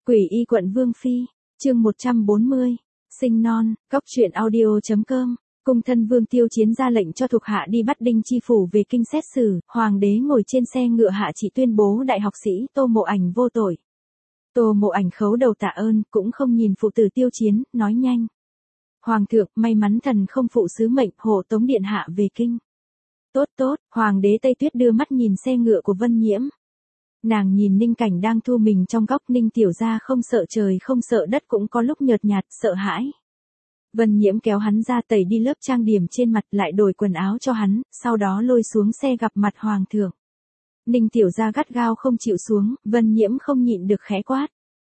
Quỷ y quận Vương Phi, chương 140, sinh non, cóc truyện audio.com. Cung thân Vương Tiêu Chiến ra lệnh cho thuộc hạ đi bắt Đinh Chi Phủ về kinh xét xử, hoàng đế ngồi trên xe ngựa hạ chỉ tuyên bố đại học sĩ Tô Mộ Ảnh vô tội. Tô Mộ Ảnh khấu đầu tạ ơn, cũng không nhìn phụ tử Tiêu Chiến, nói nhanh. Hoàng thượng, may mắn thần không phụ sứ mệnh, hộ tống điện hạ về kinh. Tốt tốt, hoàng đế Tây Tuyết đưa mắt nhìn xe ngựa của Vân Nhiễm. Nàng nhìn Ninh Cảnh đang thu mình trong góc, Ninh tiểu gia không sợ trời không sợ đất, cũng có lúc nhợt nhạt, sợ hãi. Vân Nhiễm kéo hắn ra tẩy đi lớp trang điểm trên mặt, lại đổi quần áo cho hắn, sau đó lôi xuống xe gặp mặt hoàng thượng. Ninh tiểu gia gắt gao không chịu xuống, Vân Nhiễm không nhịn được khẽ quát.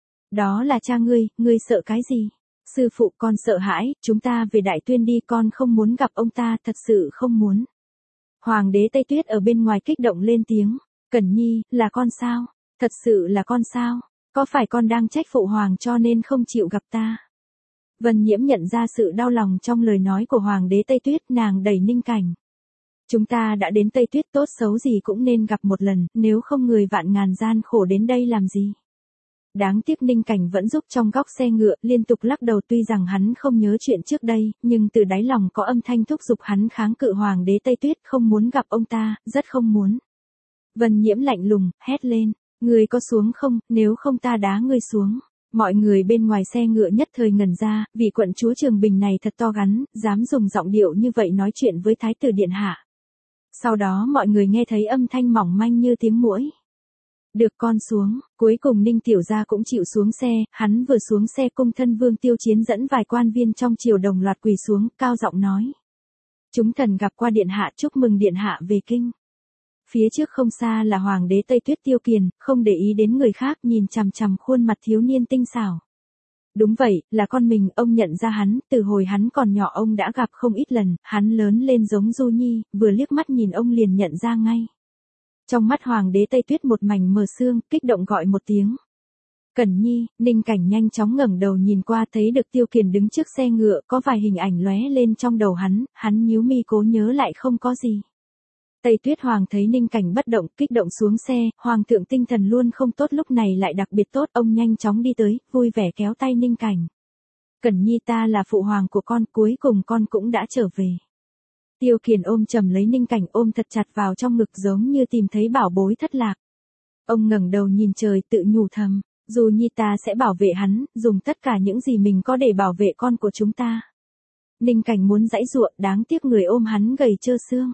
Đó là cha ngươi sợ cái gì? Sư phụ, con sợ hãi, chúng ta về Đại Tuyên đi, con không muốn gặp ông ta, thật sự không muốn. Hoàng đế Tây Tuyết ở bên ngoài kích động lên tiếng. Cẩn Nhi, là con sao? Thật sự là con sao? Có phải con đang trách phụ hoàng cho nên không chịu gặp ta? Vân Nhiễm nhận ra sự đau lòng trong lời nói của hoàng đế Tây Tuyết, nàng đẩy Ninh Cảnh. Chúng ta đã đến Tây Tuyết, tốt xấu gì cũng nên gặp một lần, nếu không người vạn ngàn gian khổ đến đây làm gì? Đáng tiếc Ninh Cảnh vẫn giúp trong góc xe ngựa, liên tục lắc đầu, tuy rằng hắn không nhớ chuyện trước đây, nhưng từ đáy lòng có âm thanh thúc giục hắn kháng cự hoàng đế Tây Tuyết, không muốn gặp ông ta, rất không muốn. Vân Nhiễm lạnh lùng, hét lên, người có xuống không, nếu không ta đá ngươi xuống. Mọi người bên ngoài xe ngựa nhất thời ngẩn ra, vị quận chúa Trường Bình này thật to gan, dám dùng giọng điệu như vậy nói chuyện với thái tử điện hạ. Sau đó mọi người nghe thấy âm thanh mỏng manh như tiếng muỗi. Được, con xuống. Cuối cùng Ninh tiểu gia cũng chịu xuống xe, hắn vừa xuống xe, cung thân Vương Tiêu Chiến dẫn vài quan viên trong triều đồng loạt quỳ xuống, cao giọng nói. Chúng thần gặp qua điện hạ, chúc mừng điện hạ về kinh. Phía trước không xa là hoàng đế Tây Tuyết Tiêu Kiền, không để ý đến người khác, nhìn chằm chằm khuôn mặt thiếu niên tinh xảo. Đúng vậy, là con mình, ông nhận ra hắn, từ hồi hắn còn nhỏ ông đã gặp không ít lần, hắn lớn lên giống Du Nhi, vừa liếc mắt nhìn ông liền nhận ra ngay. Trong mắt hoàng đế Tây Tuyết một mảnh mờ sương, kích động gọi một tiếng. Cẩn Nhi. Ninh Cảnh nhanh chóng ngẩng đầu nhìn qua, thấy được Tiêu Kiền đứng trước xe ngựa, có vài hình ảnh lóe lên trong đầu hắn nhíu mi cố nhớ lại không có gì. Tây Tuyết Hoàng thấy Ninh Cảnh bất động, kích động xuống xe, hoàng thượng tinh thần luôn không tốt, lúc này lại đặc biệt tốt, ông nhanh chóng đi tới, vui vẻ kéo tay Ninh Cảnh. Cẩn Nhi, ta là phụ hoàng của con, cuối cùng con cũng đã trở về. Tiêu Kiền ôm chầm lấy Ninh Cảnh, ôm thật chặt vào trong ngực giống như tìm thấy bảo bối thất lạc. Ông ngẩng đầu nhìn trời, tự nhủ thầm, dù Nhi ta sẽ bảo vệ hắn, dùng tất cả những gì mình có để bảo vệ con của chúng ta. Ninh Cảnh muốn giãy giụa, đáng tiếc người ôm hắn gầy trơ xương.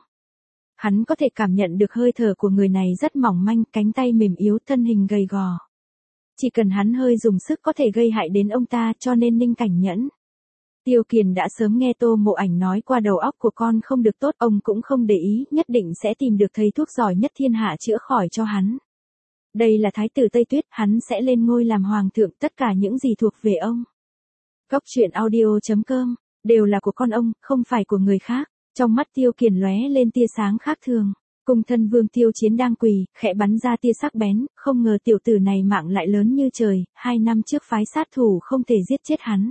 Hắn có thể cảm nhận được hơi thở của người này rất mỏng manh, cánh tay mềm yếu, thân hình gầy gò. Chỉ cần hắn hơi dùng sức có thể gây hại đến ông ta, cho nên Ninh Cảnh nhẫn. Tiêu Kiền đã sớm nghe Tô Mộ Ảnh nói qua đầu óc của con không được tốt, ông cũng không để ý, nhất định sẽ tìm được thầy thuốc giỏi nhất thiên hạ chữa khỏi cho hắn. Đây là thái tử Tây Tuyết, hắn sẽ lên ngôi làm hoàng thượng, tất cả những gì thuộc về ông. Cóc truyện audio.com, đều là của con ông, không phải của người khác. Trong mắt Tiêu Kiền lóe lên tia sáng khác thường. Cung thân Vương Tiêu Chiến đang quỳ, khẽ bắn ra tia sắc bén, không ngờ tiểu tử này mạng lại lớn như trời, 2 năm trước phái sát thủ không thể giết chết hắn.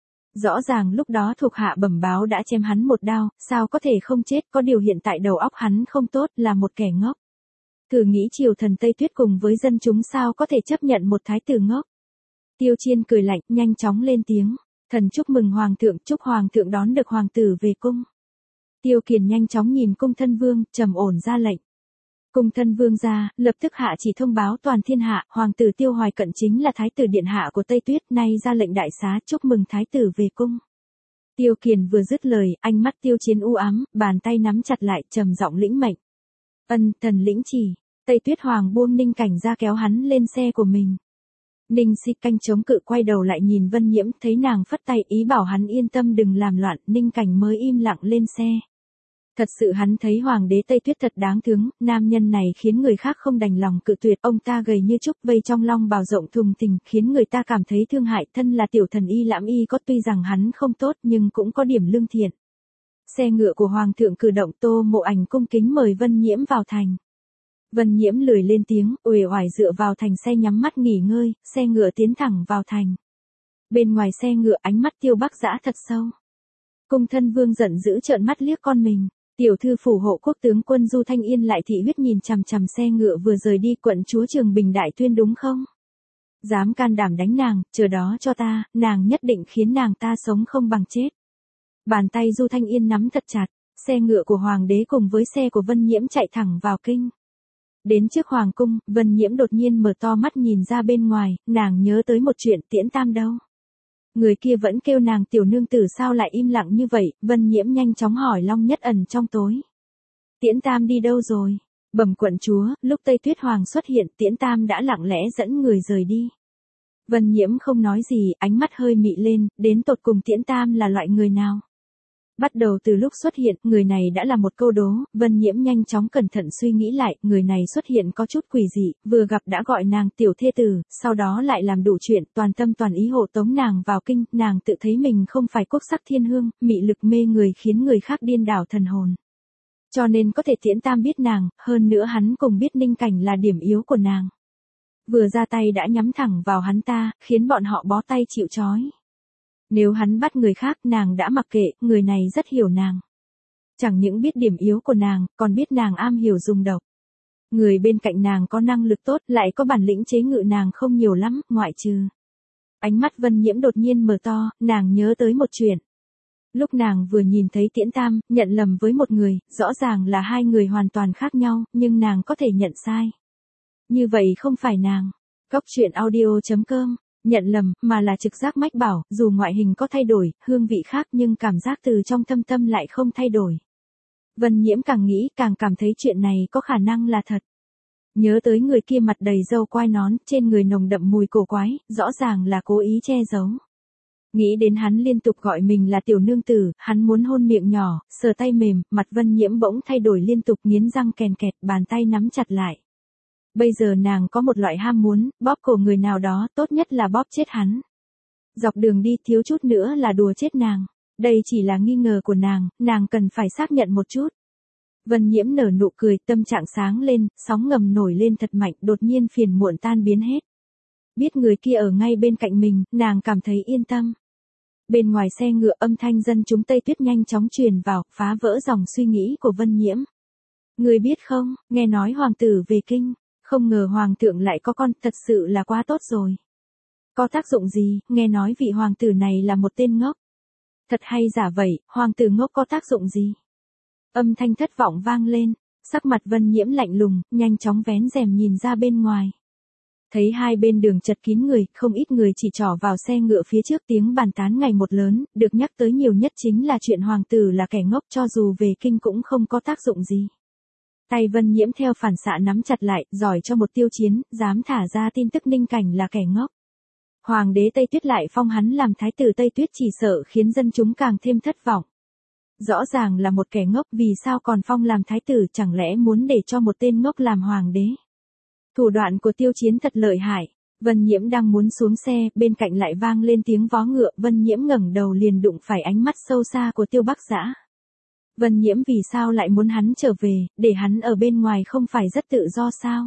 Rõ ràng lúc đó thuộc hạ bẩm báo đã chém hắn một đao, sao có thể không chết, có điều hiện tại đầu óc hắn không tốt, là một kẻ ngốc. Thử nghĩ triều thần Tây Tuyết cùng với dân chúng sao có thể chấp nhận một thái tử ngốc. Tiêu Chiên cười lạnh, nhanh chóng lên tiếng, thần chúc mừng hoàng thượng, chúc hoàng thượng đón được hoàng tử về cung. Tiêu Kiền nhanh chóng nhìn cung thân vương, trầm ổn ra lệnh. Cung thân vương ra, lập tức hạ chỉ thông báo toàn thiên hạ, hoàng tử Tiêu Hoài Cận chính là thái tử điện hạ của Tây Tuyết, nay ra lệnh đại xá, chúc mừng thái tử về cung. Tiêu Kiền vừa dứt lời, ánh mắt Tiêu Chiến u ám, bàn tay nắm chặt lại, trầm giọng lĩnh mệnh. Ân, thần lĩnh chỉ. Tây Tuyết Hoàng buông Ninh Cảnh ra, kéo hắn lên xe của mình. Ninh Si canh chống cự quay đầu lại nhìn Vân Nhiễm, thấy nàng phất tay ý bảo hắn yên tâm đừng làm loạn, Ninh Cảnh mới im lặng lên xe. Thật sự hắn thấy hoàng đế Tây Tuyết thật đáng thương, nam nhân này khiến người khác không đành lòng cự tuyệt, ông ta gầy như trúc, vây trong long bào rộng thùng thình, khiến người ta cảm thấy thương hại, thân là tiểu thần y Lãm Y có, tuy rằng hắn không tốt nhưng cũng có điểm lương thiện. Xe ngựa của hoàng thượng cử động, Tô Mộ Ảnh cung kính mời Vân Nhiễm vào thành. Vân Nhiễm lười lên tiếng, uể oải dựa vào thành xe nhắm mắt nghỉ ngơi, xe ngựa tiến thẳng vào thành. Bên ngoài xe ngựa ánh mắt Tiêu Bắc Dã thật sâu. Cung thân vương giận dữ trợn mắt liếc con mình. Tiểu thư phủ hộ quốc tướng quân Du Thanh Yên lại thị huyết nhìn chằm chằm xe ngựa vừa rời đi, quận chúa Trường Bình Đại Tuyên đúng không? Dám can đảm đánh nàng, chờ đó cho ta, nàng nhất định khiến nàng ta sống không bằng chết. Bàn tay Du Thanh Yên nắm thật chặt, xe ngựa của hoàng đế cùng với xe của Vân Nhiễm chạy thẳng vào kinh. Đến trước hoàng cung, Vân Nhiễm đột nhiên mở to mắt nhìn ra bên ngoài, nàng nhớ tới một chuyện, Tiễn Tam đâu? Người kia vẫn kêu nàng tiểu nương tử sao lại im lặng như vậy, Vân Nhiễm nhanh chóng hỏi Long Nhất Ẩn trong tối. Tiễn Tam đi đâu rồi? Bẩm quận chúa, lúc Tây Tuyết Hoàng xuất hiện, Tiễn Tam đã lặng lẽ dẫn người rời đi. Vân Nhiễm không nói gì, ánh mắt hơi mị lên, đến tột cùng Tiễn Tam là loại người nào? Bắt đầu từ lúc xuất hiện, người này đã là một câu đố, Vân Nhiễm nhanh chóng cẩn thận suy nghĩ lại, người này xuất hiện có chút quỷ dị, vừa gặp đã gọi nàng tiểu thê tử, sau đó lại làm đủ chuyện, toàn tâm toàn ý hộ tống nàng vào kinh, nàng tự thấy mình không phải quốc sắc thiên hương, mị lực mê người khiến người khác điên đảo thần hồn. Cho nên có thể Tiễn Tam biết nàng, hơn nữa hắn cùng biết Ninh Cảnh là điểm yếu của nàng. Vừa ra tay đã nhắm thẳng vào hắn ta, khiến bọn họ bó tay chịu trói. Nếu hắn bắt người khác nàng đã mặc kệ, người này rất hiểu nàng. Chẳng những biết điểm yếu của nàng, còn biết nàng am hiểu dùng độc. Người bên cạnh nàng có năng lực tốt, lại có bản lĩnh chế ngự nàng không nhiều lắm, ngoại trừ. Ánh mắt Vân Nhiễm đột nhiên mở to, nàng nhớ tới một chuyện. Lúc nàng vừa nhìn thấy Tiễn Tam, nhận lầm với một người, rõ ràng là hai người hoàn toàn khác nhau, nhưng nàng có thể nhận sai. Như vậy không phải nàng. Cóc truyện audio.com nhận lầm, mà là trực giác mách bảo, dù ngoại hình có thay đổi, hương vị khác nhưng cảm giác từ trong thâm tâm lại không thay đổi. Vân Nhiễm càng nghĩ càng cảm thấy chuyện này có khả năng là thật. Nhớ tới người kia mặt đầy râu quai nón, trên người nồng đậm mùi cổ quái, rõ ràng là cố ý che giấu. Nghĩ đến hắn liên tục gọi mình là tiểu nương tử, hắn muốn hôn miệng nhỏ, sờ tay mềm, mặt Vân Nhiễm bỗng thay đổi liên tục nghiến răng kèn kẹt, bàn tay nắm chặt lại. Bây giờ nàng có một loại ham muốn, bóp cổ người nào đó, tốt nhất là bóp chết hắn. Dọc đường đi thiếu chút nữa là đùa chết nàng. Đây chỉ là nghi ngờ của nàng cần phải xác nhận một chút. Vân Nhiễm nở nụ cười, tâm trạng sáng lên, sóng ngầm nổi lên thật mạnh, đột nhiên phiền muộn tan biến hết. Biết người kia ở ngay bên cạnh mình, nàng cảm thấy yên tâm. Bên ngoài xe ngựa âm thanh dân chúng Tây Tuyết nhanh chóng truyền vào, phá vỡ dòng suy nghĩ của Vân Nhiễm. Người biết không, nghe nói hoàng tử về kinh. Không ngờ hoàng thượng lại có con, thật sự là quá tốt rồi. Có tác dụng gì, nghe nói vị hoàng tử này là một tên ngốc. Thật hay giả vậy, hoàng tử ngốc có tác dụng gì? Âm thanh thất vọng vang lên, sắc mặt Vân Nhiễm lạnh lùng, nhanh chóng vén rèm nhìn ra bên ngoài. Thấy hai bên đường chật kín người, không ít người chỉ trỏ vào xe ngựa phía trước, tiếng bàn tán ngày một lớn, được nhắc tới nhiều nhất chính là chuyện hoàng tử là kẻ ngốc, cho dù về kinh cũng không có tác dụng gì. Tay Vân Nhiễm theo phản xạ nắm chặt lại, giỏi cho một tiêu chiến, dám thả ra tin tức Ninh Cảnh là kẻ ngốc. Hoàng đế Tây Tuyết lại phong hắn làm thái tử Tây Tuyết, chỉ sợ khiến dân chúng càng thêm thất vọng. Rõ ràng là một kẻ ngốc, vì sao còn phong làm thái tử, chẳng lẽ muốn để cho một tên ngốc làm hoàng đế. Thủ đoạn của tiêu chiến thật lợi hại. Vân Nhiễm đang muốn xuống xe, bên cạnh lại vang lên tiếng vó ngựa, Vân Nhiễm ngẩng đầu liền đụng phải ánh mắt sâu xa của Tiêu Bắc Dã. Vân Nhiễm vì sao lại muốn hắn trở về, để hắn ở bên ngoài không phải rất tự do sao?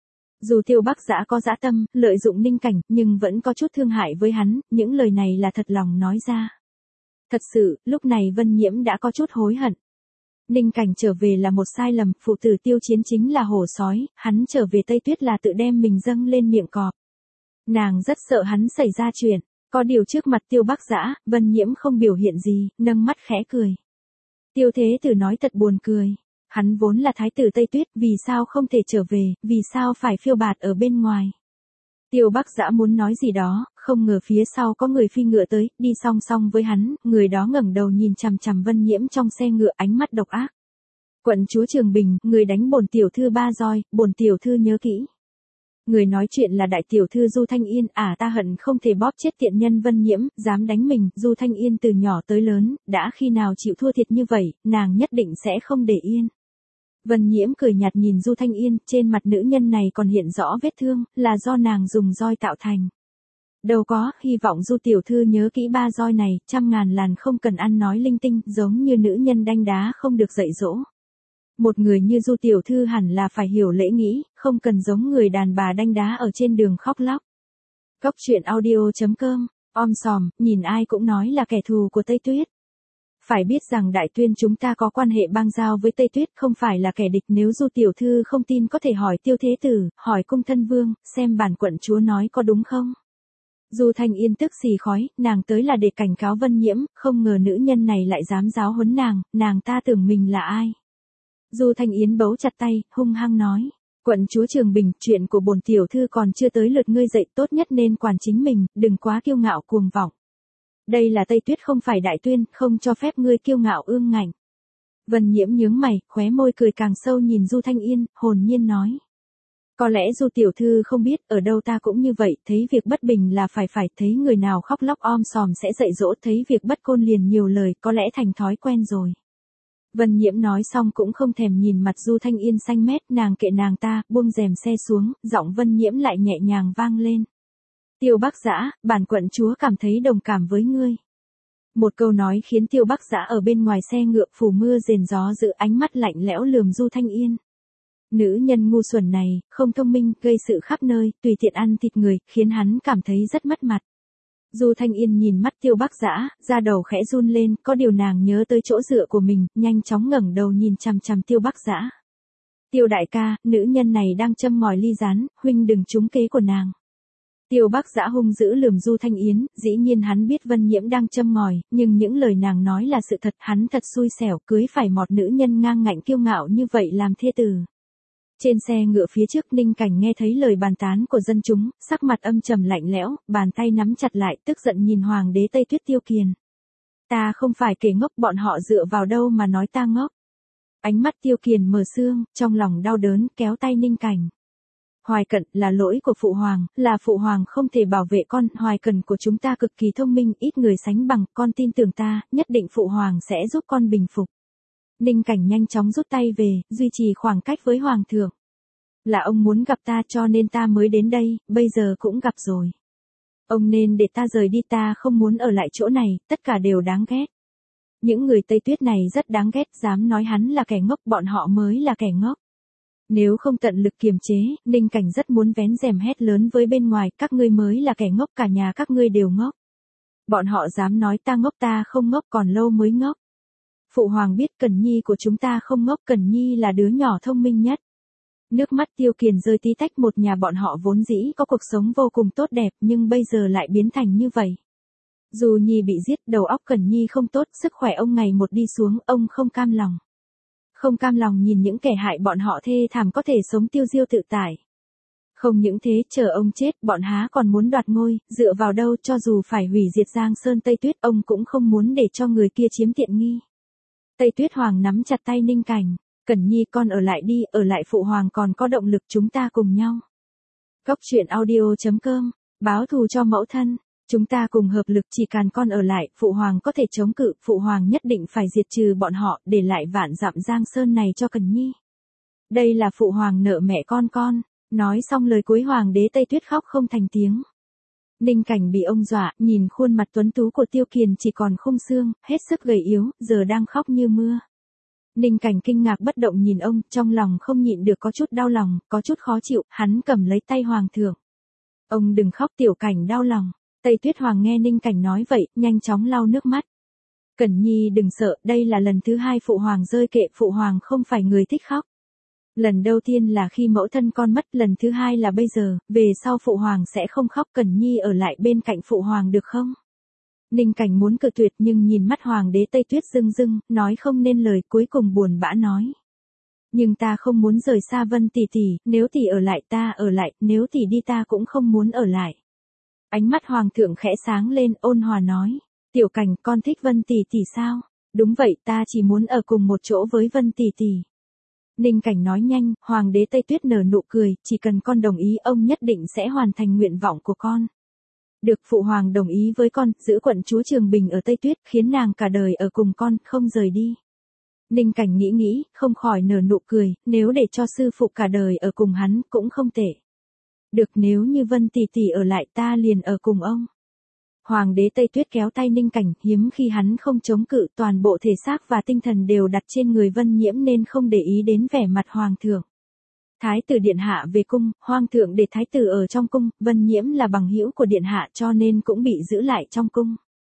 Dù Tiêu Bắc Dã có dã tâm, lợi dụng Ninh Cảnh, nhưng vẫn có chút thương hại với hắn, những lời này là thật lòng nói ra. Thật sự, lúc này Vân Nhiễm đã có chút hối hận. Ninh Cảnh trở về là một sai lầm, phụ tử Tiêu Chiến chính là hổ sói, hắn trở về Tây Tuyết là tự đem mình dâng lên miệng cọp. Nàng rất sợ hắn xảy ra chuyện, có điều trước mặt Tiêu Bắc Dã, Vân Nhiễm không biểu hiện gì, nâng mắt khẽ cười. Tiêu Thế Tử nói thật buồn cười. Hắn vốn là thái tử Tây Tuyết, vì sao không thể trở về, vì sao phải phiêu bạt ở bên ngoài. Tiêu Bắc Dã muốn nói gì đó, không ngờ phía sau có người phi ngựa tới, đi song song với hắn, người đó ngẩng đầu nhìn chằm chằm Vân Nhiễm trong xe ngựa, ánh mắt độc ác. Quận chúa Trường Bình, người đánh bổn tiểu thư 3 roi, bổn tiểu thư nhớ kỹ. Người nói chuyện là đại tiểu thư Du Thanh Yên, ta hận không thể bóp chết tiện nhân Vân Nhiễm, dám đánh mình. Du Thanh Yên từ nhỏ tới lớn, đã khi nào chịu thua thiệt như vậy, nàng nhất định sẽ không để yên. Vân Nhiễm cười nhạt nhìn Du Thanh Yên, trên mặt nữ nhân này còn hiện rõ vết thương, là do nàng dùng roi tạo thành. Đâu có, hy vọng Du tiểu thư nhớ kỹ 3 roi này, 100.000 lần không cần ăn nói linh tinh, giống như nữ nhân đanh đá không được dạy dỗ. Một người như Du tiểu thư hẳn là phải hiểu lễ nghĩ, không cần giống người đàn bà đanh đá ở trên đường khóc lóc. Cóc truyện audio.com, om sòm, nhìn ai cũng nói là kẻ thù của Tây Tuyết. Phải biết rằng Đại Tuyên chúng ta có quan hệ bang giao với Tây Tuyết, không phải là kẻ địch. Nếu Du tiểu thư không tin có thể hỏi Tiêu Thế Tử, hỏi Cung Thân Vương, xem bản quận chúa nói có đúng không. Du Thanh Yên tức xì khói, nàng tới là để cảnh cáo Vân Nhiễm, không ngờ nữ nhân này lại dám giáo huấn nàng ta tưởng mình là ai. Du Thanh Yến bấu chặt tay, hung hăng nói. Quận chúa Trường Bình, chuyện của bổn tiểu thư còn chưa tới lượt ngươi dậy, tốt nhất nên quản chính mình, đừng quá kiêu ngạo cuồng vọng. Đây là Tây Tuyết không phải Đại Tuyên, không cho phép ngươi kiêu ngạo ương ngạnh. Vân Nhiễm nhướng mày, khóe môi cười càng sâu nhìn Du Thanh Yên, hồn nhiên nói. Có lẽ Du tiểu thư không biết, ở đâu ta cũng như vậy, thấy việc bất bình là phải thấy người nào khóc lóc om sòm sẽ dạy dỗ, thấy việc bất côn liền nhiều lời, có lẽ thành thói quen rồi. Vân Nhiễm nói xong cũng không thèm nhìn mặt Du Thanh Yên xanh mét, nàng kệ nàng ta, buông rèm xe xuống, giọng Vân Nhiễm lại nhẹ nhàng vang lên. Tiêu Bắc Dã, bản quận chúa cảm thấy đồng cảm với ngươi. Một câu nói khiến Tiêu Bắc Dã ở bên ngoài xe ngựa phủ mưa rền gió giữ ánh mắt lạnh lẽo lườm Du Thanh Yên. Nữ nhân ngu xuẩn này, không thông minh, gây sự khắp nơi, tùy tiện ăn thịt người, khiến hắn cảm thấy rất mất mặt. Du Thanh Yên nhìn mắt Tiêu Bắc Dã, da đầu khẽ run lên, có điều nàng nhớ tới chỗ dựa của mình, nhanh chóng ngẩng đầu nhìn chằm chằm Tiêu Bắc Dã. Tiêu đại ca, nữ nhân này đang châm ngòi ly gián, huynh đừng trúng kế của nàng. Tiêu Bắc Dã hung dữ lườm Du Thanh Yến, dĩ nhiên hắn biết Vân Nhiễm đang châm ngòi, nhưng những lời nàng nói là sự thật, hắn thật xui xẻo, cưới phải một nữ nhân ngang ngạnh kiêu ngạo như vậy làm thê tử. Trên xe ngựa phía trước Ninh Cảnh nghe thấy lời bàn tán của dân chúng, sắc mặt âm trầm lạnh lẽo, bàn tay nắm chặt lại, tức giận nhìn Hoàng đế Tây Tuyết Tiêu Kiền. Ta không phải kẻ ngốc, bọn họ dựa vào đâu mà nói ta ngốc. Ánh mắt Tiêu Kiền mờ sương, trong lòng đau đớn, kéo tay Ninh Cảnh. Hoài Cận, là lỗi của Phụ Hoàng, là Phụ Hoàng không thể bảo vệ con, Hoài Cận của chúng ta cực kỳ thông minh, ít người sánh bằng, con tin tưởng ta, nhất định Phụ Hoàng sẽ giúp con bình phục. Ninh Cảnh nhanh chóng rút tay về, duy trì khoảng cách với Hoàng thượng. Là ông muốn gặp ta cho nên ta mới đến đây, bây giờ cũng gặp rồi. Ông nên để ta rời đi, ta không muốn ở lại chỗ này, tất cả đều đáng ghét. Những người Tây Tuyết này rất đáng ghét, dám nói hắn là kẻ ngốc, bọn họ mới là kẻ ngốc. Nếu không tận lực kiềm chế, Ninh Cảnh rất muốn vén rèm hét lớn với bên ngoài, các ngươi mới là kẻ ngốc, cả nhà các ngươi đều ngốc. Bọn họ dám nói ta ngốc, ta không ngốc, còn lâu mới ngốc. Phụ Hoàng biết Cẩn Nhi của chúng ta không ngốc, Cẩn Nhi là đứa nhỏ thông minh nhất. Nước mắt Tiêu Kiền rơi tí tách, một nhà bọn họ vốn dĩ có cuộc sống vô cùng tốt đẹp nhưng bây giờ lại biến thành như vậy. Dù Nhi bị giết, đầu óc Cẩn Nhi không tốt, sức khỏe ông ngày một đi xuống, ông không cam lòng. Không cam lòng nhìn những kẻ hại bọn họ thê thảm có thể sống tiêu diêu tự tại. Không những thế, chờ ông chết, bọn há còn muốn đoạt ngôi, dựa vào đâu, cho dù phải hủy diệt Giang Sơn Tây Tuyết, ông cũng không muốn để cho người kia chiếm tiện nghi. Tây Tuyết Hoàng nắm chặt tay Ninh Cảnh. Cẩn Nhi con ở lại đi, ở lại Phụ Hoàng còn có động lực, chúng ta cùng nhau. Cốc truyện audio.com, báo thù cho mẫu thân, chúng ta cùng hợp lực, chỉ cần con ở lại, Phụ Hoàng có thể chống cự, Phụ Hoàng nhất định phải diệt trừ bọn họ, để lại vạn dặm Giang Sơn này cho Cẩn Nhi. Đây là Phụ Hoàng nợ mẹ con. Nói xong lời cuối Hoàng đế Tây Tuyết khóc không thành tiếng. Ninh Cảnh bị ông dọa, nhìn khuôn mặt tuấn tú của Tiêu Kiền chỉ còn khung xương, hết sức gầy yếu, giờ đang khóc như mưa. Ninh Cảnh kinh ngạc bất động nhìn ông, trong lòng không nhịn được có chút đau lòng, có chút khó chịu, hắn cầm lấy tay Hoàng thượng. Ông đừng khóc, Tiểu Cảnh đau lòng. Tây Tuyết Hoàng nghe Ninh Cảnh nói vậy, nhanh chóng lau nước mắt. Cẩn Nhi đừng sợ, đây là lần thứ hai Phụ Hoàng rơi kệ, Phụ Hoàng không phải người thích khóc. Lần đầu tiên là khi mẫu thân con mất, lần thứ hai là bây giờ, về sau Phụ Hoàng sẽ không khóc, Cẩn Nhi ở lại bên cạnh Phụ Hoàng được không? Ninh Cảnh muốn cự tuyệt nhưng nhìn mắt Hoàng đế Tây Tuyết rưng rưng, nói không nên lời, cuối cùng buồn bã nói. Nhưng ta không muốn rời xa Vân tỷ tỷ, nếu tỷ ở lại ta ở lại, nếu tỷ đi ta cũng không muốn ở lại. Ánh mắt Hoàng thượng khẽ sáng lên, ôn hòa nói. Tiểu Cảnh, con thích Vân tỷ tỷ sao? Đúng vậy, ta chỉ muốn ở cùng một chỗ với Vân tỷ tỷ. Ninh Cảnh nói nhanh, Hoàng đế Tây Tuyết nở nụ cười, chỉ cần con đồng ý ông nhất định sẽ hoàn thành nguyện vọng của con. Được, Phụ Hoàng đồng ý với con, giữ quận chúa Trường Bình ở Tây Tuyết, khiến nàng cả đời ở cùng con, không rời đi. Ninh Cảnh nghĩ, không khỏi nở nụ cười, nếu để cho sư phụ cả đời ở cùng hắn, cũng không tệ. Được, nếu như Vân tỷ tỷ ở lại ta liền ở cùng ông. Hoàng đế Tây Tuyết kéo tay Ninh Cảnh, hiếm khi hắn không chống cự, toàn bộ thể xác và tinh thần đều đặt trên người Vân Nhiễm nên không để ý đến vẻ mặt Hoàng thượng. Thái tử điện hạ về cung, Hoàng thượng để thái tử ở trong cung, Vân Nhiễm là bằng hữu của điện hạ cho nên cũng bị giữ lại trong cung.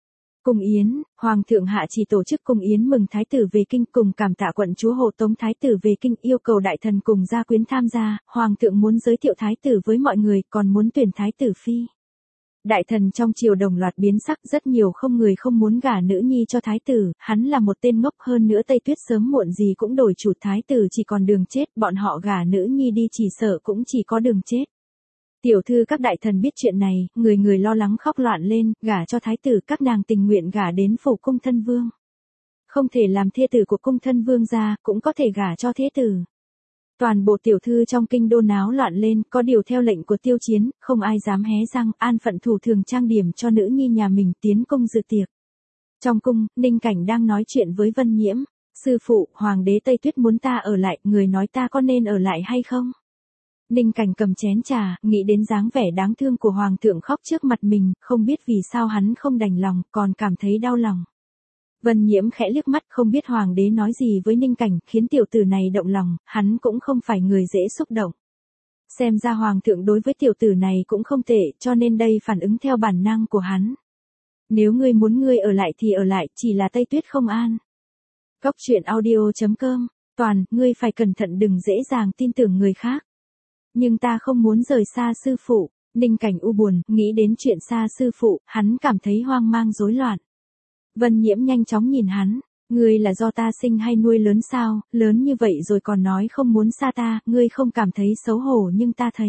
Cung yến, Hoàng thượng hạ chỉ tổ chức cung yến mừng Thái tử về kinh cùng cảm tạ quận chúa hộ tống Thái tử về kinh yêu cầu đại thần cùng gia quyến tham gia, Hoàng thượng muốn giới thiệu Thái tử với mọi người còn muốn tuyển Thái tử phi. Đại thần trong triều đồng loạt biến sắc rất nhiều không người không muốn gả nữ nhi cho Thái tử, hắn là một tên ngốc hơn nữa Tây Tuyết sớm muộn gì cũng đổi chủ Thái tử chỉ còn đường chết, bọn họ gả nữ nhi đi chỉ sợ cũng chỉ có đường chết. Tiểu thư các đại thần biết chuyện này, người người lo lắng khóc loạn lên, gả cho Thái tử các nàng tình nguyện gả đến phủ cung thân vương. Không thể làm thê tử của cung thân vương gia, cũng có thể gả cho thế tử. Toàn bộ tiểu thư trong kinh đô náo loạn lên, có điều theo lệnh của Tiêu Chiến, không ai dám hé răng, an phận thủ thường trang điểm cho nữ nhi nhà mình tiến cung dự tiệc. Trong cung, Ninh Cảnh đang nói chuyện với Vân Nhiễm, sư phụ, hoàng đế Tây Tuyết muốn ta ở lại, người nói ta có nên ở lại hay không? Ninh Cảnh cầm chén trà, nghĩ đến dáng vẻ đáng thương của hoàng thượng khóc trước mặt mình, không biết vì sao hắn không đành lòng, còn cảm thấy đau lòng. Vân Nhiễm khẽ liếc mắt không biết hoàng đế nói gì với Ninh Cảnh, khiến tiểu tử này động lòng, hắn cũng không phải người dễ xúc động. Xem ra hoàng thượng đối với tiểu tử này cũng không tệ, cho nên đây phản ứng theo bản năng của hắn. Nếu ngươi muốn ngươi ở lại thì ở lại, chỉ là Tây Tuyết không an. Cóc truyện audio.com, Toàn, ngươi phải cẩn thận đừng dễ dàng tin tưởng người khác. Nhưng ta không muốn rời xa sư phụ, Ninh Cảnh u buồn, nghĩ đến chuyện xa sư phụ, hắn cảm thấy hoang mang rối loạn. Vân Nhiễm nhanh chóng nhìn hắn, ngươi là do ta sinh hay nuôi lớn sao, lớn như vậy rồi còn nói không muốn xa ta, ngươi không cảm thấy xấu hổ nhưng ta thấy.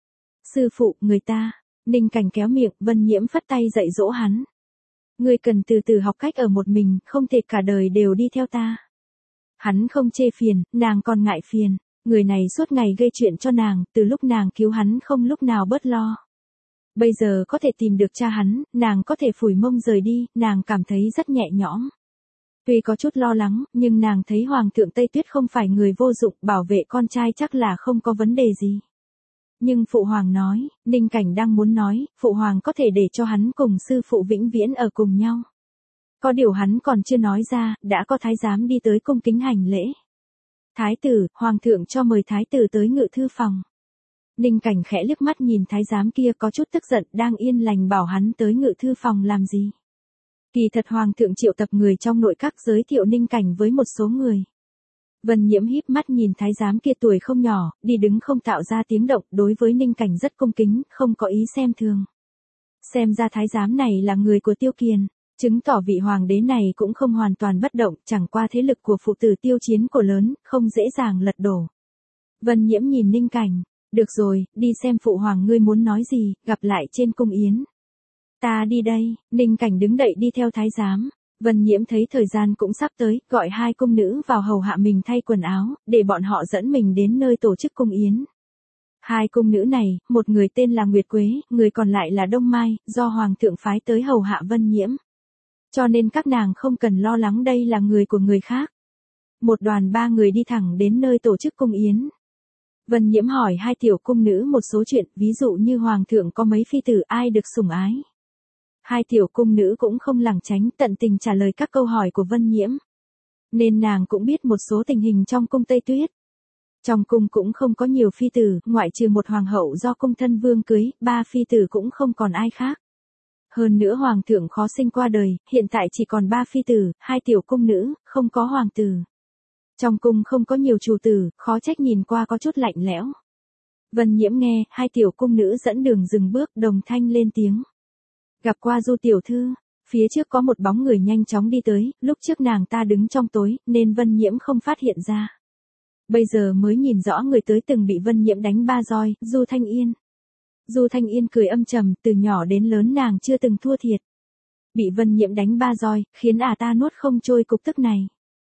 Sư phụ, người ta, Ninh Cảnh kéo miệng, Vân Nhiễm phất tay dạy dỗ hắn. Ngươi cần từ từ học cách ở một mình, không thể cả đời đều đi theo ta. Hắn không chê phiền, nàng còn ngại phiền, người này suốt ngày gây chuyện cho nàng, từ lúc nàng cứu hắn không lúc nào bớt lo. Bây giờ có thể tìm được cha hắn, nàng có thể phủi mông rời đi, nàng cảm thấy rất nhẹ nhõm. Tuy có chút lo lắng, nhưng nàng thấy Hoàng thượng Tây Tuyết không phải người vô dụng, bảo vệ con trai chắc là không có vấn đề gì. Nhưng Phụ Hoàng nói, Ninh Cảnh đang muốn nói, Phụ Hoàng có thể để cho hắn cùng sư phụ vĩnh viễn ở cùng nhau. Có điều hắn còn chưa nói ra, đã có thái giám đi tới cung kính hành lễ. Thái tử, Hoàng thượng cho mời thái tử tới ngự thư phòng. Ninh Cảnh khẽ liếc mắt nhìn thái giám kia có chút tức giận, đang yên lành bảo hắn tới ngự thư phòng làm gì. Kỳ thật Hoàng thượng triệu tập người trong nội các giới thiệu Ninh Cảnh với một số người. Vân Nhiễm híp mắt nhìn thái giám kia tuổi không nhỏ, đi đứng không tạo ra tiếng động, đối với Ninh Cảnh rất cung kính, không có ý xem thường. Xem ra thái giám này là người của Tiêu Kiền, chứng tỏ vị hoàng đế này cũng không hoàn toàn bất động, chẳng qua thế lực của phụ tử Tiêu Chiến cổ lớn, không dễ dàng lật đổ. Vân Nhiễm nhìn Ninh Cảnh, được rồi, đi xem phụ hoàng ngươi muốn nói gì, gặp lại trên cung yến. Ta đi đây, Ninh Cảnh đứng dậy đi theo thái giám. Vân Nhiễm thấy thời gian cũng sắp tới, gọi hai cung nữ vào hầu hạ mình thay quần áo, để bọn họ dẫn mình đến nơi tổ chức cung yến. Hai cung nữ này, một người tên là Nguyệt Quế, người còn lại là Đông Mai, do Hoàng thượng phái tới hầu hạ Vân Nhiễm. Cho nên các nàng không cần lo lắng đây là người của người khác. Một đoàn ba người đi thẳng đến nơi tổ chức cung yến. Vân Nhiễm hỏi hai tiểu cung nữ một số chuyện, ví dụ như Hoàng thượng có mấy phi tử ai được sủng ái. Hai tiểu cung nữ cũng không lảng tránh, tận tình trả lời các câu hỏi của Vân Nhiễm. Nên nàng cũng biết một số tình hình trong cung Tây Tuyết. Trong cung cũng không có nhiều phi tử, ngoại trừ một hoàng hậu do cung thân vương cưới, ba phi tử cũng không còn ai khác. Hơn nữa hoàng thượng khó sinh qua đời, hiện tại chỉ còn ba phi tử, hai tiểu cung nữ, không có hoàng tử. Trong cung không có nhiều chủ tử, khó trách nhìn qua có chút lạnh lẽo. Vân Nhiễm nghe, hai tiểu cung nữ dẫn đường dừng bước, đồng thanh lên tiếng. Gặp qua Du tiểu thư, phía trước có một bóng người nhanh chóng đi tới, lúc trước nàng ta đứng trong tối, nên Vân Nhiễm không phát hiện ra. Bây giờ mới nhìn rõ người tới từng bị Vân Nhiễm đánh ba roi, Du Thanh Yên. Du Thanh Yên cười âm trầm, từ nhỏ đến lớn nàng chưa từng thua thiệt. Bị Vân Nhiễm đánh ba roi, khiến ta nuốt không trôi cục tức này.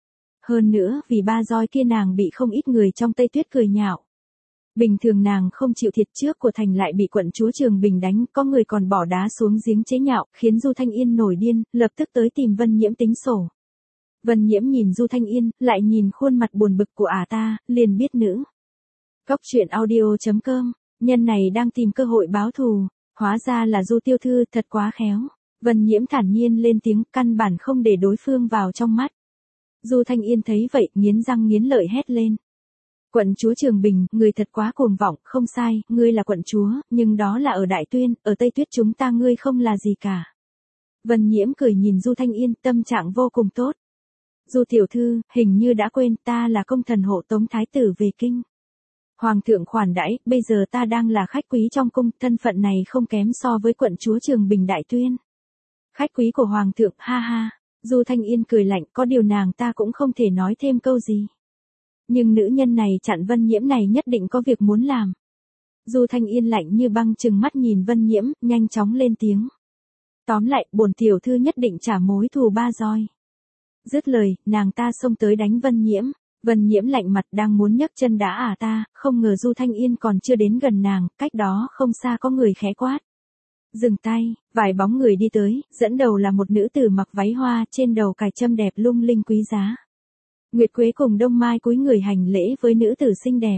Hơn nữa, vì ba roi kia nàng bị không ít người trong Tây Tuyết cười nhạo. Bình thường nàng không chịu thiệt trước của thành lại bị quận chúa Trường Bình đánh, có người còn bỏ đá xuống giếng chế nhạo, khiến Du Thanh Yên nổi điên, lập tức tới tìm Vân Nhiễm tính sổ. Vân Nhiễm nhìn Du Thanh Yên, lại nhìn khuôn mặt buồn bực của ta, liền biết nữ. Cóc truyện audio.com, nhân này đang tìm cơ hội báo thù, hóa ra là Du tiểu thư, thật quá khéo. Vân Nhiễm thản nhiên lên tiếng, căn bản không để đối phương vào trong mắt. Du Thanh Yên thấy vậy, nghiến răng nghiến lợi hét lên. Quận chúa Trường Bình, người thật quá cuồng vọng, không sai, ngươi là quận chúa, nhưng đó là ở Đại Tuyên, ở Tây Tuyết chúng ta ngươi không là gì cả. Vân Nhiễm cười nhìn Du Thanh Yên, tâm trạng vô cùng tốt. Du tiểu thư, hình như đã quên ta là công thần hộ tống thái tử về kinh. Hoàng thượng khoản đãi, bây giờ ta đang là khách quý trong cung, thân phận này không kém so với quận chúa Trường Bình Đại Tuyên. Khách quý của Hoàng thượng, ha ha. Du Thanh Yên cười lạnh, có điều nàng ta cũng không thể nói thêm câu gì. Nhưng nữ nhân này chặn Vân Nhiễm này nhất định có việc muốn làm. Du Thanh Yên lạnh như băng trừng mắt nhìn Vân Nhiễm, nhanh chóng lên tiếng. Tóm lại, bổn tiểu thư nhất định trả mối thù ba roi. Dứt lời, nàng ta xông tới đánh Vân Nhiễm. Vân Nhiễm lạnh mặt đang muốn nhấc chân đá ta, không ngờ Du Thanh Yên còn chưa đến gần nàng, cách đó không xa có người khẽ quát. Dừng tay, vài bóng người đi tới, dẫn đầu là một nữ tử mặc váy hoa, trên đầu cài trâm đẹp lung linh quý giá. Nguyệt Quế cùng Đông Mai cúi người hành lễ với nữ tử xinh đẹp.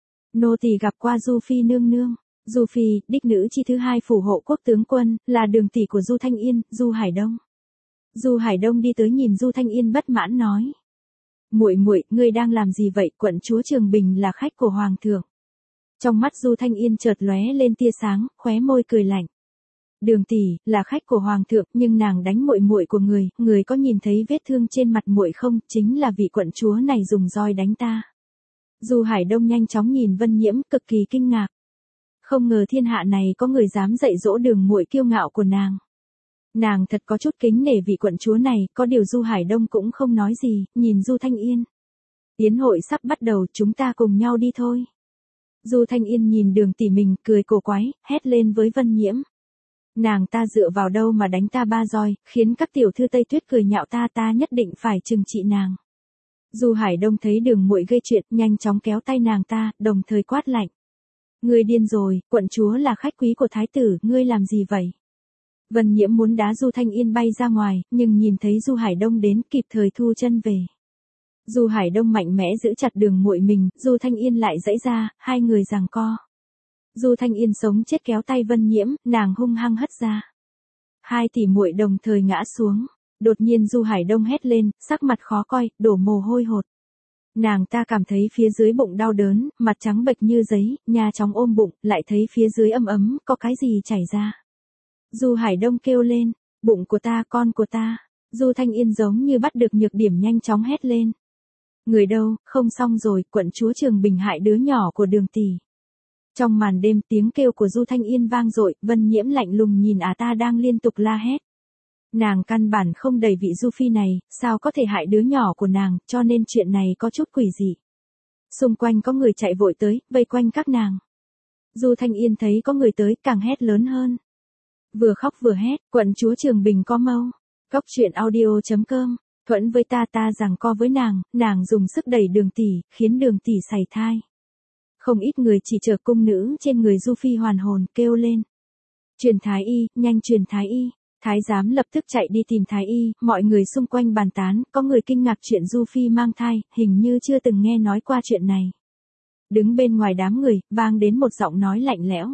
Nô tỳ gặp qua Du Phi nương nương. Du Phi, đích nữ chi thứ hai phủ hộ quốc tướng quân, là đường tỷ của Du Thanh Yên, Du Hải Đông. Du Hải Đông đi tới nhìn Du Thanh Yên bất mãn nói. Muội muội, ngươi đang làm gì vậy? Quận chúa Trường Bình là khách của Hoàng thượng. Trong mắt Du Thanh Yên chợt lóe lên tia sáng, khóe môi cười lạnh. Đường tỷ, là khách của Hoàng thượng, nhưng nàng đánh muội muội của người, người có nhìn thấy vết thương trên mặt muội không? Chính là vị quận chúa này dùng roi đánh ta. Du Hải Đông nhanh chóng nhìn Vân Nhiễm, cực kỳ kinh ngạc. Không ngờ thiên hạ này có người dám dạy dỗ đường muội kiêu ngạo của nàng. Nàng thật có chút kính nể vị quận chúa này, có điều Du Hải Đông cũng không nói gì, nhìn Du Thanh Yên. Yến hội sắp bắt đầu, chúng ta cùng nhau đi thôi. Du Thanh Yên nhìn đường tỷ mình, cười cổ quái, hét lên với Vân Nhiễm. Nàng ta dựa vào đâu mà đánh ta ba roi, khiến các tiểu thư Tây Tuyết cười nhạo ta nhất định phải trừng trị nàng. Du Hải Đông thấy đường muội gây chuyện, nhanh chóng kéo tay nàng ta, đồng thời quát lạnh. Ngươi điên rồi, quận chúa là khách quý của thái tử, ngươi làm gì vậy? Vân Nhiễm muốn đá Du Thanh Yên bay ra ngoài, nhưng nhìn thấy Du Hải Đông đến, kịp thời thu chân về. Du Hải Đông mạnh mẽ giữ chặt đường muội mình, Du Thanh Yên lại giãy ra, hai người giằng co. Du Thanh Yên sống chết kéo tay Vân Nhiễm, nàng hung hăng hất ra. Hai tỷ muội đồng thời ngã xuống. Đột nhiên Du Hải Đông hét lên, sắc mặt khó coi, đổ mồ hôi hột. Nàng ta cảm thấy phía dưới bụng đau đớn, mặt trắng bệch như giấy, nha chóng ôm bụng, lại thấy phía dưới ấm ấm, có cái gì chảy ra. Du Hải Đông kêu lên, bụng của ta, con của ta. Du Thanh Yên giống như bắt được nhược điểm nhanh chóng hét lên. Người đâu, không xong rồi, quận chúa Trường Bình hại đứa nhỏ của đường tỷ. Trong màn đêm tiếng kêu của Du Thanh Yên vang dội, Vân Nhiễm lạnh lùng nhìn ta đang liên tục la hét. Nàng căn bản không đầy vị Du Phi này, sao có thể hại đứa nhỏ của nàng, cho nên chuyện này có chút quỷ dị. Xung quanh có người chạy vội tới, vây quanh các nàng. Du Thanh Yên thấy có người tới, càng hét lớn hơn. Vừa khóc vừa hét, quận chúa Trường Bình có mâu. Góc truyện audio.com, thuẫn với ta giằng co với nàng dùng sức đẩy đường tỷ, khiến đường tỷ sảy thai. Không ít người chỉ chờ cung nữ trên người Du Phi hoàn hồn, kêu lên. Truyền thái y, nhanh truyền thái y. Thái giám lập tức chạy đi tìm thái y, mọi người xung quanh bàn tán, có người kinh ngạc chuyện Du Phi mang thai, hình như chưa từng nghe nói qua chuyện này. Đứng bên ngoài đám người, vang đến một giọng nói lạnh lẽo.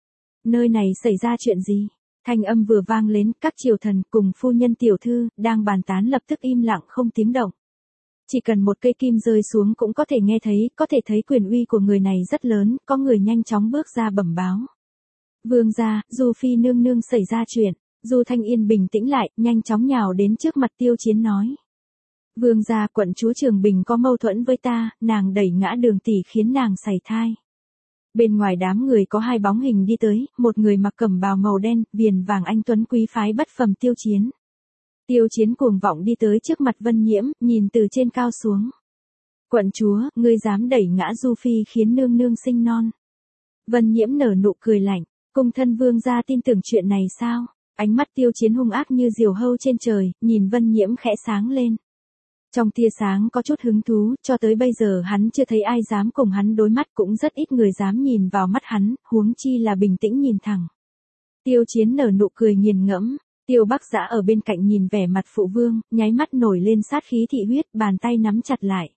Nơi này xảy ra chuyện gì? Thanh âm vừa vang lên, các triều thần cùng phu nhân tiểu thư, đang bàn tán lập tức im lặng không tiếng động. Chỉ cần một cây kim rơi xuống cũng có thể nghe thấy, có thể thấy quyền uy của người này rất lớn, có người nhanh chóng bước ra bẩm báo. Vương gia, Du Phi nương nương xảy ra chuyện. Du Thanh Yên bình tĩnh lại, nhanh chóng nhào đến trước mặt Tiêu Chiến nói. Vương gia, quận chúa Trường Bình có mâu thuẫn với ta, nàng đẩy ngã đường tỷ khiến nàng sảy thai. Bên ngoài đám người có hai bóng hình đi tới, một người mặc cẩm bào màu đen, viền vàng anh tuấn quý phái bất phàm Tiêu Chiến. Tiêu Chiến cuồng vọng đi tới trước mặt Vân Nhiễm, nhìn từ trên cao xuống. Quận chúa, ngươi dám đẩy ngã Du Phi khiến nương nương sinh non. Vân Nhiễm nở nụ cười lạnh, cung thân vương gia tin tưởng chuyện này sao? Ánh mắt Tiêu Chiến hung ác như diều hâu trên trời, nhìn Vân Nhiễm khẽ sáng lên. Trong tia sáng có chút hứng thú, cho tới bây giờ hắn chưa thấy ai dám cùng hắn đối mắt, cũng rất ít người dám nhìn vào mắt hắn, huống chi là bình tĩnh nhìn thẳng. Tiêu Chiến nở nụ cười nghiền ngẫm, Tiêu Bắc Dã ở bên cạnh nhìn vẻ mặt phụ vương, nháy mắt nổi lên sát khí thị huyết, bàn tay nắm chặt lại.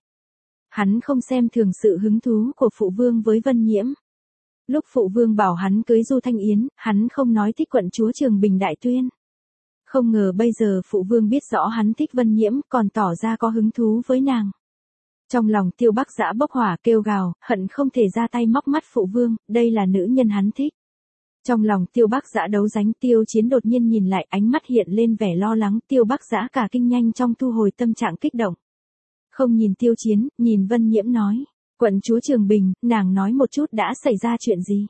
Hắn không xem thường sự hứng thú của phụ vương với Vân Nhiễm. Lúc phụ vương bảo hắn cưới Du Thanh Yến, hắn không nói thích quận chúa Trường Bình Đại Tuyên. Không ngờ bây giờ phụ vương biết rõ hắn thích Vân Nhiễm, còn tỏ ra có hứng thú với nàng. Trong lòng Tiêu Bắc Dã bốc hỏa kêu gào, hận không thể ra tay móc mắt phụ vương, đây là nữ nhân hắn thích. Trong lòng Tiêu Bắc Dã đấu dánh, Tiêu Chiến đột nhiên nhìn lại, ánh mắt hiện lên vẻ lo lắng, Tiêu Bắc Dã cả kinh nhanh trong thu hồi tâm trạng kích động. Không nhìn Tiêu Chiến, nhìn Vân Nhiễm nói, quận chúa Trường Bình, nàng nói một chút đã xảy ra chuyện gì.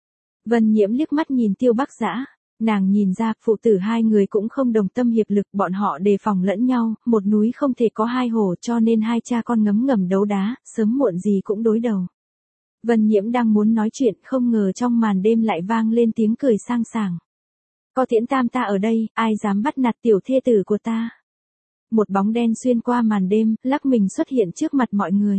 Vân Nhiễm liếc mắt nhìn Tiêu Bắc Dã, nàng nhìn ra, phụ tử hai người cũng không đồng tâm hiệp lực, bọn họ đề phòng lẫn nhau, một núi không thể có hai hổ, cho nên hai cha con ngấm ngầm đấu đá, sớm muộn gì cũng đối đầu. Vân Nhiễm đang muốn nói chuyện, không ngờ trong màn đêm lại vang lên tiếng cười sang sảng. Có Tiễn Tam ta ở đây, ai dám bắt nạt tiểu thê tử của ta. Một bóng đen xuyên qua màn đêm, lắc mình xuất hiện trước mặt mọi người.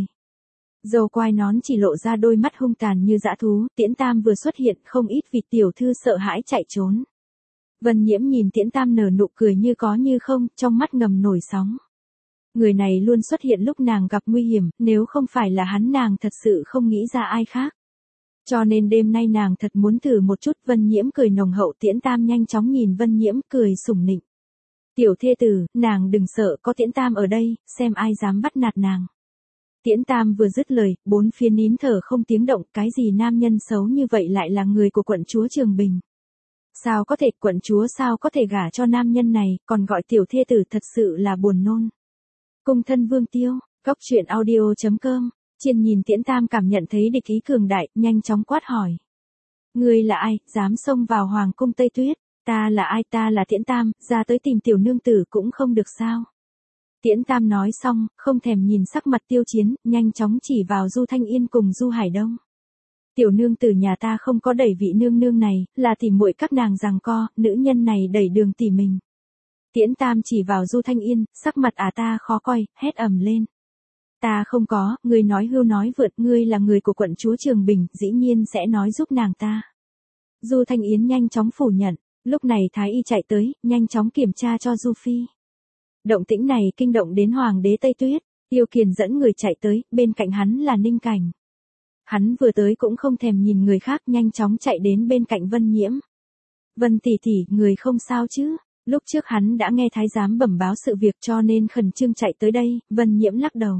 Dâu quai nón chỉ lộ ra đôi mắt hung tàn như dã thú, Tiễn Tam vừa xuất hiện, không ít vị tiểu thư sợ hãi chạy trốn. Vân Nhiễm nhìn Tiễn Tam nở nụ cười như có như không, trong mắt ngầm nổi sóng. Người này luôn xuất hiện lúc nàng gặp nguy hiểm, nếu không phải là hắn nàng thật sự không nghĩ ra ai khác. Cho nên đêm nay nàng thật muốn thử một chút. Vân Nhiễm cười nồng hậu, Tiễn Tam nhanh chóng nhìn Vân Nhiễm, cười sủng nịnh. Tiểu thê tử, nàng đừng sợ, có Tiễn Tam ở đây, xem ai dám bắt nạt nàng. Tiễn Tam vừa dứt lời, bốn phía nín thở không tiếng động, cái gì nam nhân xấu như vậy lại là người của quận chúa Trường Bình. Sao có thể, quận chúa sao có thể gả cho nam nhân này, còn gọi tiểu thê tử, thật sự là buồn nôn. Cung thân Vương Tiêu, Cóc Truyện Audio.com, Chiên nhìn Tiễn Tam cảm nhận thấy địch ý cường đại, nhanh chóng quát hỏi. Ngươi là ai, dám xông vào Hoàng cung Tây Tuyết, ta là ai, ta là Tiễn Tam, ra tới tìm tiểu nương tử cũng không được sao. Tiễn Tam nói xong, không thèm nhìn sắc mặt Tiêu Chiến, nhanh chóng chỉ vào Du Thanh Yên cùng Du Hải Đông. Tiểu nương tử nhà ta không có đẩy vị nương nương này, là tỉ muội các nàng giằng co, nữ nhân này đẩy đường tỉ mình. Tiễn Tam chỉ vào Du Thanh Yên, sắc mặt ta khó coi, hét ầm lên. Ta không có, ngươi nói hưu nói vượt, ngươi là người của quận chúa Trường Bình, dĩ nhiên sẽ nói giúp nàng ta. Du Thanh Yến nhanh chóng phủ nhận, lúc này Thái Y chạy tới, nhanh chóng kiểm tra cho Du Phi. Động tĩnh này kinh động đến Hoàng đế Tây Tuyết, Tiêu Kiền dẫn người chạy tới, bên cạnh hắn là Ninh Cảnh. Hắn vừa tới cũng không thèm nhìn người khác, nhanh chóng chạy đến bên cạnh Vân Nhiễm. Vân tỷ tỷ, người không sao chứ? Lúc trước hắn đã nghe thái giám bẩm báo sự việc cho nên khẩn trương chạy tới đây. Vân Nhiễm lắc đầu.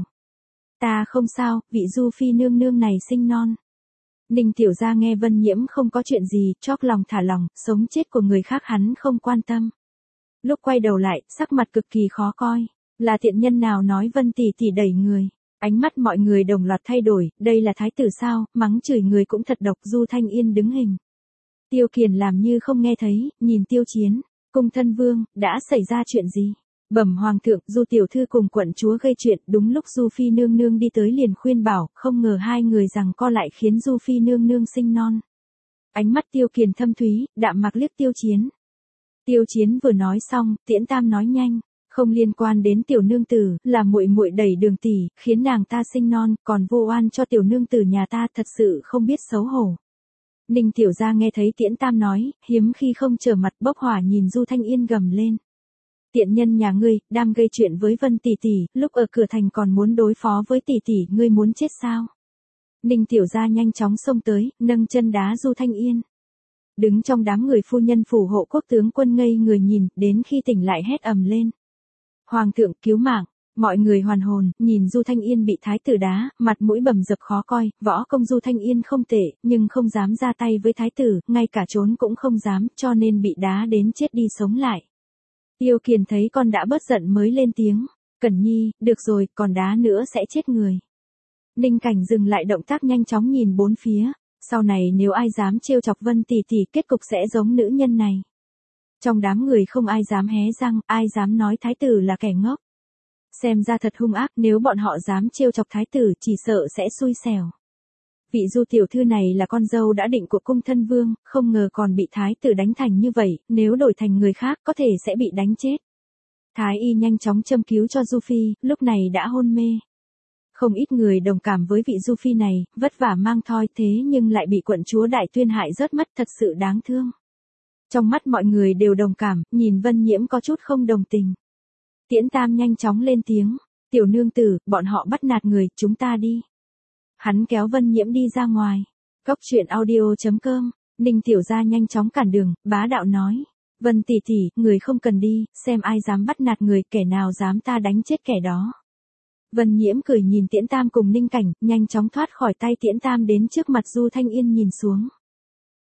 Ta không sao, vị Du Phi nương nương này sinh non. Ninh tiểu gia nghe Vân Nhiễm không có chuyện gì, chóp lòng thả lòng, sống chết của người khác hắn không quan tâm. Lúc quay đầu lại, sắc mặt cực kỳ khó coi. Là tiện nhân nào nói Vân tỷ tỷ đẩy người? Ánh mắt mọi người đồng loạt thay đổi, đây là thái tử sao, mắng chửi người cũng thật độc. Du Thanh Yên đứng hình. Tiêu Kiền làm như không nghe thấy, nhìn Tiêu Chiến. Cung thân vương, đã xảy ra chuyện gì? Bẩm hoàng thượng, Du tiểu thư cùng quận chúa gây chuyện, đúng lúc Du Phi nương nương đi tới liền khuyên bảo, không ngờ hai người giằng co lại khiến Du Phi nương nương sinh non. Ánh mắt Tiêu Kiền thâm thúy, đạm mạc liếc Tiêu Chiến. Tiêu Chiến vừa nói xong, Tiễn Tam nói nhanh, không liên quan đến tiểu nương tử, là muội muội đẩy đường tỷ, khiến nàng ta sinh non, còn vô oan cho tiểu nương tử nhà ta, thật sự không biết xấu hổ. Ninh tiểu gia nghe thấy Tiễn Tam nói, hiếm khi không trở mặt, bốc hỏa nhìn Du Thanh Yên gầm lên. Tiện nhân nhà ngươi, đang gây chuyện với Vân tỷ tỷ, lúc ở cửa thành còn muốn đối phó với tỷ tỷ, ngươi muốn chết sao? Ninh tiểu gia nhanh chóng xông tới, nâng chân đá Du Thanh Yên. Đứng trong đám người phu nhân phủ hộ quốc tướng quân ngây người nhìn, đến khi tỉnh lại hét ầm lên. Hoàng thượng cứu mạng, mọi người hoàn hồn, nhìn Du Thanh Yên bị thái tử đá, mặt mũi bầm dập khó coi, võ công Du Thanh Yên không tệ, nhưng không dám ra tay với thái tử, ngay cả trốn cũng không dám, cho nên bị đá đến chết đi sống lại. Tiêu Kiền thấy con đã bớt giận mới lên tiếng, Cẩn Nhi, được rồi, còn đá nữa sẽ chết người. Ninh Cảnh dừng lại động tác nhanh chóng nhìn bốn phía, sau này nếu ai dám trêu chọc Vân tỷ tỷ kết cục sẽ giống nữ nhân này. Trong đám người không ai dám hé răng, ai dám nói thái tử là kẻ ngốc. Xem ra thật hung ác, nếu bọn họ dám trêu chọc thái tử chỉ sợ sẽ xui xẻo. Vị Du tiểu thư này là con dâu đã định của cung thân vương, không ngờ còn bị thái tử đánh thành như vậy, nếu đổi thành người khác có thể sẽ bị đánh chết. Thái y nhanh chóng châm cứu cho Du Phi, lúc này đã hôn mê. Không ít người đồng cảm với vị Du Phi này, vất vả mang thai thế nhưng lại bị quận chúa Đại Tuyên hại rớt mắt, thật sự đáng thương. Trong mắt mọi người đều đồng cảm, nhìn Vân Nhiễm có chút không đồng tình. Tiễn Tam nhanh chóng lên tiếng, tiểu nương tử, bọn họ bắt nạt người, chúng ta đi. Hắn kéo Vân Nhiễm đi ra ngoài. Cóc Truyện Audio.com, Ninh tiểu gia nhanh chóng cản đường, bá đạo nói. Vân tỷ tỷ, người không cần đi, xem ai dám bắt nạt người, kẻ nào dám ta đánh chết kẻ đó. Vân Nhiễm cười nhìn Tiễn Tam cùng Ninh Cảnh, nhanh chóng thoát khỏi tay Tiễn Tam đến trước mặt Du Thanh Yên nhìn xuống.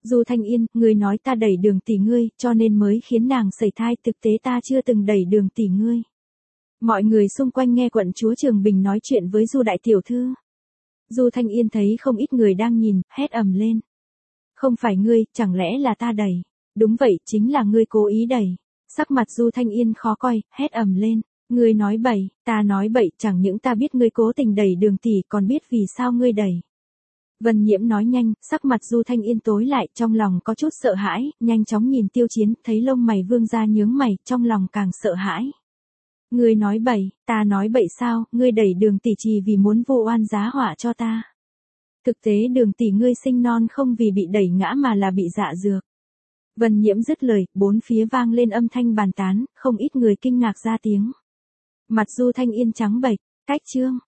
Du Thanh Yên, ngươi nói ta đẩy Đường tỷ ngươi, cho nên mới khiến nàng sẩy thai, thực tế ta chưa từng đẩy Đường tỷ ngươi. Mọi người xung quanh nghe quận chúa Trường Bình nói chuyện với Du đại tiểu thư. Du Thanh Yên thấy không ít người đang nhìn, hét ầm lên. Không phải ngươi, chẳng lẽ là ta đẩy? Đúng vậy, chính là ngươi cố ý đẩy. Sắc mặt Du Thanh Yên khó coi, hét ầm lên. Ngươi nói bậy, ta nói bậy, chẳng những ta biết ngươi cố tình đẩy Đường tỷ, còn biết vì sao ngươi đẩy. Vân Nhiễm nói nhanh, sắc mặt Du Thanh Yên tối lại, trong lòng có chút sợ hãi, nhanh chóng nhìn Tiêu Chiến, thấy lông mày vương ra nhướng mày, trong lòng càng sợ hãi. Ngươi nói bậy, ta nói bậy sao, ngươi đẩy Đường tỷ chỉ vì muốn vô oan giá họa cho ta. Thực tế Đường tỷ ngươi sinh non không vì bị đẩy ngã mà là bị dạ dược. Vân Nhiễm dứt lời, bốn phía vang lên âm thanh bàn tán, không ít người kinh ngạc ra tiếng. Mặt Du Thanh Yên trắng bệch, cách chương.